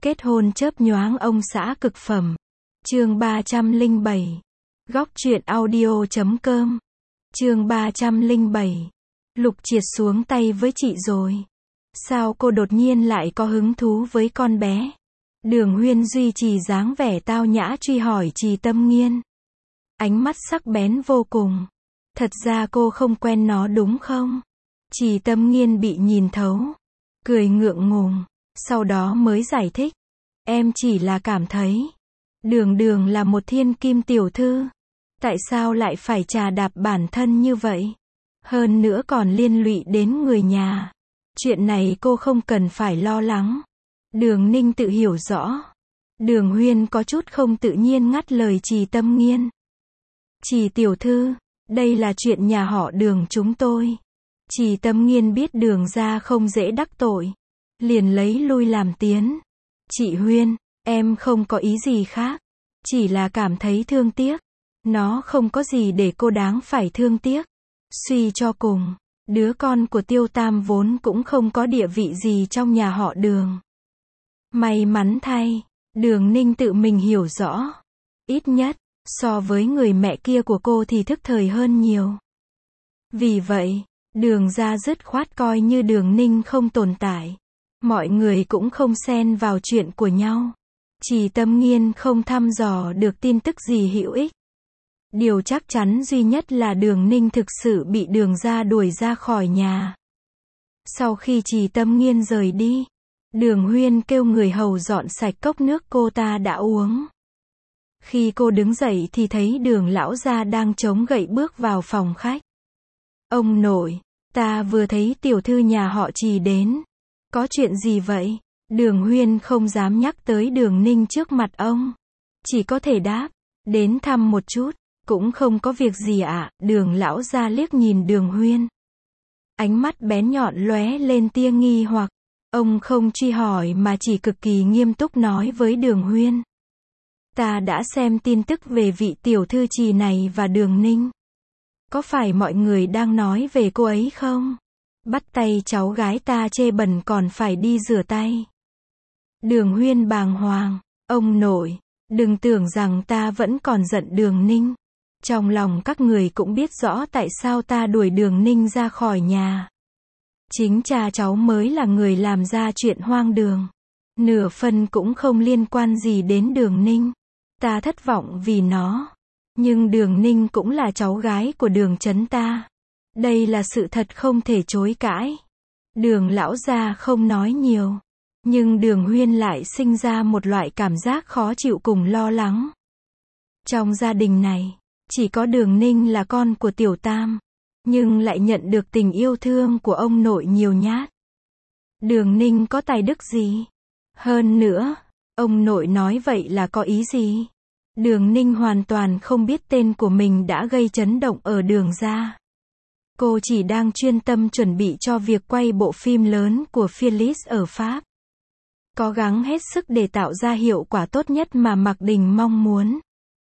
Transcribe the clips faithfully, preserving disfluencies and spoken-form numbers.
Kết hôn chớp nhoáng ông xã cực phẩm. Chương ba trăm lẻ bảy. Góc truyện audio chấm com. Chương ba trăm lẻ bảy. Lục Triệt xuống tay với chị rồi. Sao cô đột nhiên lại có hứng thú với con bé? Đường Huyên duy trì dáng vẻ tao nhã truy hỏi Trì Tâm Nghiên. Ánh mắt sắc bén vô cùng. Thật ra cô không quen nó đúng không? Trì Tâm Nghiên bị nhìn thấu. Cười ngượng ngùng. Sau đó mới giải thích. Em chỉ là cảm thấy. Đường Đường là một thiên kim tiểu thư. Tại sao lại phải trà đạp bản thân như vậy? Hơn nữa còn liên lụy đến người nhà. Chuyện này cô không cần phải lo lắng. Đường Ninh tự hiểu rõ. Đường Huyên có chút không tự nhiên ngắt lời Trì Tâm Nghiên. Trì tiểu thư, đây là chuyện nhà họ Đường chúng tôi. Trì Tâm Nghiên biết Đường gia không dễ đắc tội. Liền lấy lui làm tiến. Chị Huyên, em không có ý gì khác. Chỉ là cảm thấy thương tiếc. Nó không có gì để cô đáng phải thương tiếc. Suy cho cùng, đứa con của Tiêu Tam vốn cũng không có địa vị gì trong nhà họ Đường. May mắn thay, Đường Ninh tự mình hiểu rõ. Ít nhất, so với người mẹ kia của cô thì thức thời hơn nhiều. Vì vậy, Đường gia dứt khoát coi như Đường Ninh không tồn tại. Mọi người cũng không xen vào chuyện của nhau. Trì Tâm Nghiên không thăm dò được tin tức gì hữu ích. Điều chắc chắn duy nhất là Đường Ninh thực sự bị Đường gia đuổi ra khỏi nhà. Sau khi Trì Tâm Nghiên rời đi, Đường Huyên kêu người hầu dọn sạch cốc nước cô ta đã uống. Khi cô đứng dậy thì thấy Đường lão gia đang chống gậy bước vào phòng khách. Ông nội, ta vừa thấy tiểu thư nhà họ Trì đến. Có chuyện gì vậy? Đường Huyên không dám nhắc tới Đường Ninh trước mặt ông. Chỉ có thể đáp, đến thăm một chút, cũng không có việc gì ạ. À. Đường lão gia liếc nhìn Đường Huyên. Ánh mắt bén nhọn lóe lên tia nghi hoặc. Ông không truy hỏi mà chỉ cực kỳ nghiêm túc nói với Đường Huyên. Ta đã xem tin tức về vị tiểu thư Trì này và Đường Ninh. Có phải mọi người đang nói về cô ấy không? Bắt tay cháu gái ta chê bẩn còn phải đi rửa tay. Đường Huyên bàng hoàng. Ông nội, đừng tưởng rằng ta vẫn còn giận Đường Ninh. Trong lòng các người cũng biết rõ tại sao ta đuổi Đường Ninh ra khỏi nhà. Chính cha cháu mới là người làm ra chuyện hoang đường. Nửa phần cũng không liên quan gì đến Đường Ninh. Ta thất vọng vì nó. Nhưng Đường Ninh cũng là cháu gái của Đường Chấn ta. Đây là sự thật không thể chối cãi. Đường lão gia không nói nhiều. Nhưng Đường Huyên lại sinh ra một loại cảm giác khó chịu cùng lo lắng. Trong gia đình này, chỉ có Đường Ninh là con của Tiểu Tam. Nhưng lại nhận được tình yêu thương của ông nội nhiều nhát. Đường Ninh có tài đức gì? Hơn nữa, ông nội nói vậy là có ý gì? Đường Ninh hoàn toàn không biết tên của mình đã gây chấn động ở Đường gia. Cô chỉ đang chuyên tâm chuẩn bị cho việc quay bộ phim lớn của Philips ở Pháp. Cố gắng hết sức để tạo ra hiệu quả tốt nhất mà Mạc Đình mong muốn.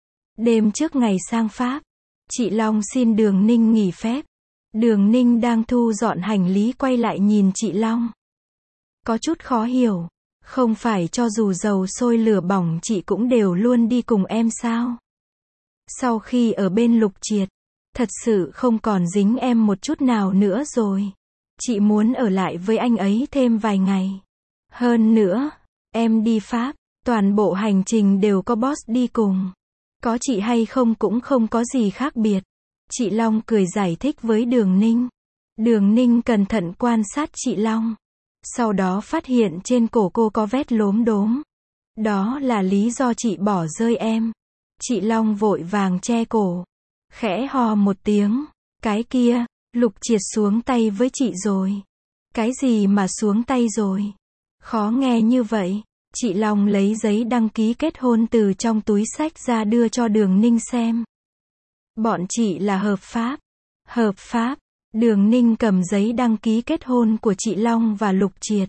Đêm trước ngày sang Pháp, chị Long xin Đường Ninh nghỉ phép. Đường Ninh đang thu dọn hành lý quay lại nhìn chị Long. Có chút khó hiểu. Không phải cho dù dầu sôi lửa bỏng chị cũng đều luôn đi cùng em sao? Sau khi ở bên Lục Triệt, thật sự không còn dính em một chút nào nữa rồi. Chị muốn ở lại với anh ấy thêm vài ngày. Hơn nữa, em đi Pháp, toàn bộ hành trình đều có boss đi cùng. Có chị hay không cũng không có gì khác biệt. Chị Long cười giải thích với Đường Ninh. Đường Ninh cẩn thận quan sát chị Long. Sau đó phát hiện trên cổ cô có vết lốm đốm. Đó là lý do chị bỏ rơi em. Chị Long vội vàng che cổ. Khẽ ho một tiếng. Cái kia, Lục Triệt xuống tay với chị rồi. Cái gì mà xuống tay rồi? Khó nghe như vậy. Chị Long lấy giấy đăng ký kết hôn từ trong túi xách ra đưa cho Đường Ninh xem. Bọn chị là hợp pháp. Hợp pháp. Đường Ninh cầm giấy đăng ký kết hôn của chị Long và Lục Triệt.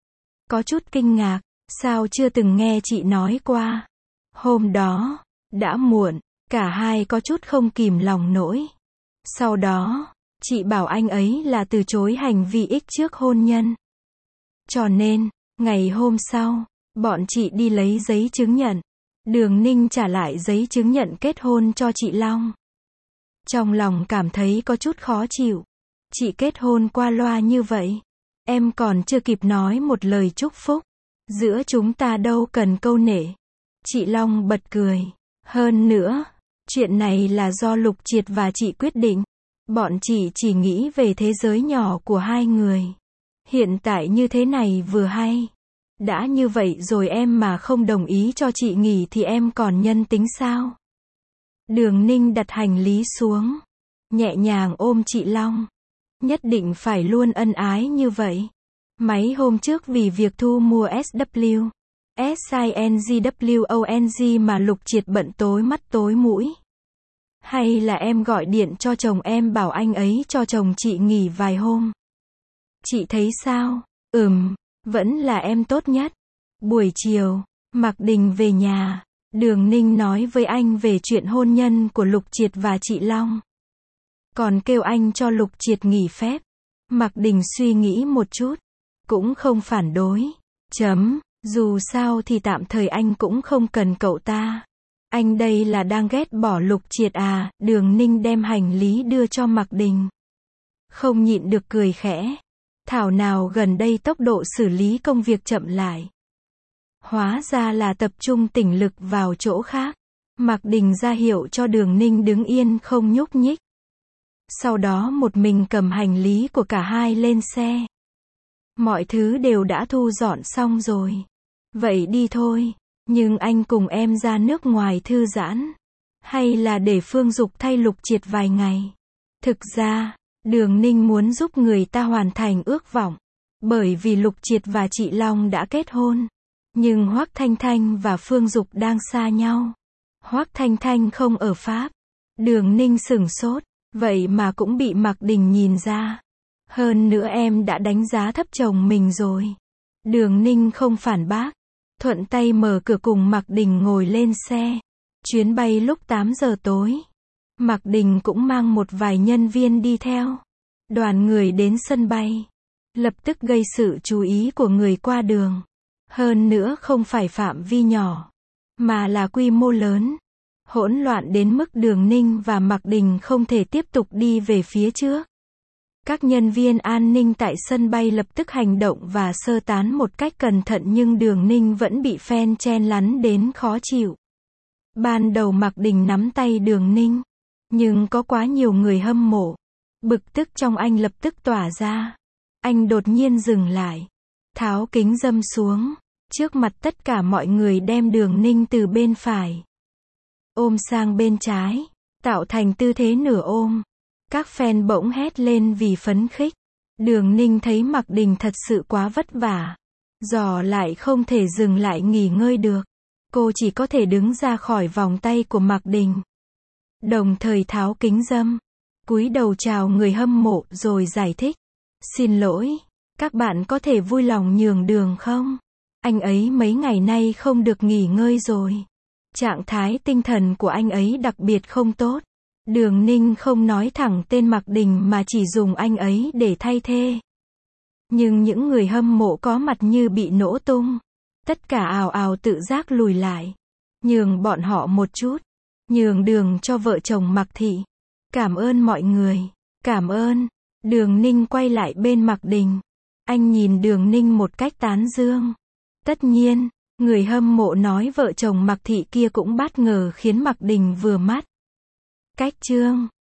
Có chút kinh ngạc, sao chưa từng nghe chị nói qua. Hôm đó, đã muộn, cả hai có chút không kìm lòng nổi. Sau đó, chị bảo anh ấy là từ chối hành vi ích trước hôn nhân. Cho nên, ngày hôm sau, Bọn chị đi lấy giấy chứng nhận. Đường Ninh trả lại giấy chứng nhận kết hôn cho chị Long. Trong lòng cảm thấy có chút khó chịu. Chị kết hôn qua loa như vậy. Em còn chưa kịp nói một lời chúc phúc. Giữa chúng ta đâu cần câu nể. Chị Long bật cười. Hơn nữa, chuyện này là do Lục Triệt và chị quyết định. Bọn chị chỉ nghĩ về thế giới nhỏ của hai người. Hiện tại như thế này vừa hay. Đã như vậy rồi em mà không đồng ý cho chị nghỉ thì em còn nhân tính sao? Đường Ninh đặt hành lý xuống. Nhẹ nhàng ôm chị Long. Nhất định phải luôn ân ái như vậy. Mấy hôm trước vì việc thu mua ét vê kép, SINGWONG mà Lục Triệt bận tối mắt tối mũi. Hay là em gọi điện cho chồng em bảo anh ấy cho chồng chị nghỉ vài hôm. Chị thấy sao? Ừm, vẫn là em tốt nhất. Buổi chiều, Mạc Đình về nhà. Đường Ninh nói với anh về chuyện hôn nhân của Lục Triệt và chị Long. Còn kêu anh cho Lục Triệt nghỉ phép. Mạc Đình suy nghĩ một chút. Cũng không phản đối. Chấm, dù sao thì tạm thời anh cũng không cần cậu ta. Anh đây là đang ghét bỏ Lục Triệt à? Đường Ninh đem hành lý đưa cho Mạc Đình. Không nhịn được cười khẽ. Thảo nào gần đây tốc độ xử lý công việc chậm lại. Hóa ra là tập trung tinh lực vào chỗ khác. Mạc Đình ra hiệu cho Đường Ninh đứng yên không nhúc nhích. Sau đó một mình cầm hành lý của cả hai lên xe. Mọi thứ đều đã thu dọn xong rồi. Vậy đi thôi. Nhưng anh cùng em ra nước ngoài thư giãn. Hay là để Phương Dục thay Lục Triệt vài ngày. Thực ra, Đường Ninh muốn giúp người ta hoàn thành ước vọng. Bởi vì Lục Triệt và chị Long đã kết hôn. Nhưng Hoắc Thanh Thanh và Phương Dục đang xa nhau. Hoắc Thanh Thanh không ở Pháp. Đường Ninh sửng sốt. Vậy mà cũng bị Mạc Đình nhìn ra. Hơn nữa em đã đánh giá thấp chồng mình rồi. Đường Ninh không phản bác. Thuận tay mở cửa cùng Mạc Đình ngồi lên xe. Chuyến bay lúc tám giờ tối. Mạc Đình cũng mang một vài nhân viên đi theo. Đoàn người đến sân bay. Lập tức gây sự chú ý của người qua đường. Hơn nữa không phải phạm vi nhỏ. Mà là quy mô lớn. Hỗn loạn đến mức Đường Ninh và Mạc Đình không thể tiếp tục đi về phía trước. Các nhân viên an ninh tại sân bay lập tức hành động và sơ tán một cách cẩn thận nhưng Đường Ninh vẫn bị phen chen lấn đến khó chịu. Ban đầu Mạc Đình nắm tay Đường Ninh. Nhưng có quá nhiều người hâm mộ. Bực tức trong anh lập tức tỏa ra. Anh đột nhiên dừng lại. Tháo kính râm xuống. Trước mặt tất cả mọi người đem Đường Ninh từ bên phải ôm sang bên trái. Tạo thành tư thế nửa ôm. Các fan bỗng hét lên vì phấn khích. Đường Ninh thấy Mạc Đình thật sự quá vất vả. Giò lại không thể dừng lại nghỉ ngơi được. Cô chỉ có thể đứng ra khỏi vòng tay của Mạc Đình. Đồng thời tháo kính râm. Cúi đầu chào người hâm mộ rồi giải thích. Xin lỗi, các bạn có thể vui lòng nhường đường không? Anh ấy mấy ngày nay không được nghỉ ngơi rồi. Trạng thái tinh thần của anh ấy đặc biệt không tốt. Đường Ninh không nói thẳng tên Mạc Đình mà chỉ dùng anh ấy để thay thế. Nhưng những người hâm mộ có mặt như bị nổ tung. Tất cả ào ào tự giác lùi lại. Nhường bọn họ một chút. Nhường đường cho vợ chồng Mạc Thị. Cảm ơn mọi người. Cảm ơn. Đường Ninh quay lại bên Mạc Đình. Anh nhìn Đường Ninh một cách tán dương. Tất nhiên, người hâm mộ nói vợ chồng Mạc Thị kia cũng bất ngờ khiến Mạc Đình vừa mắt. Cách chương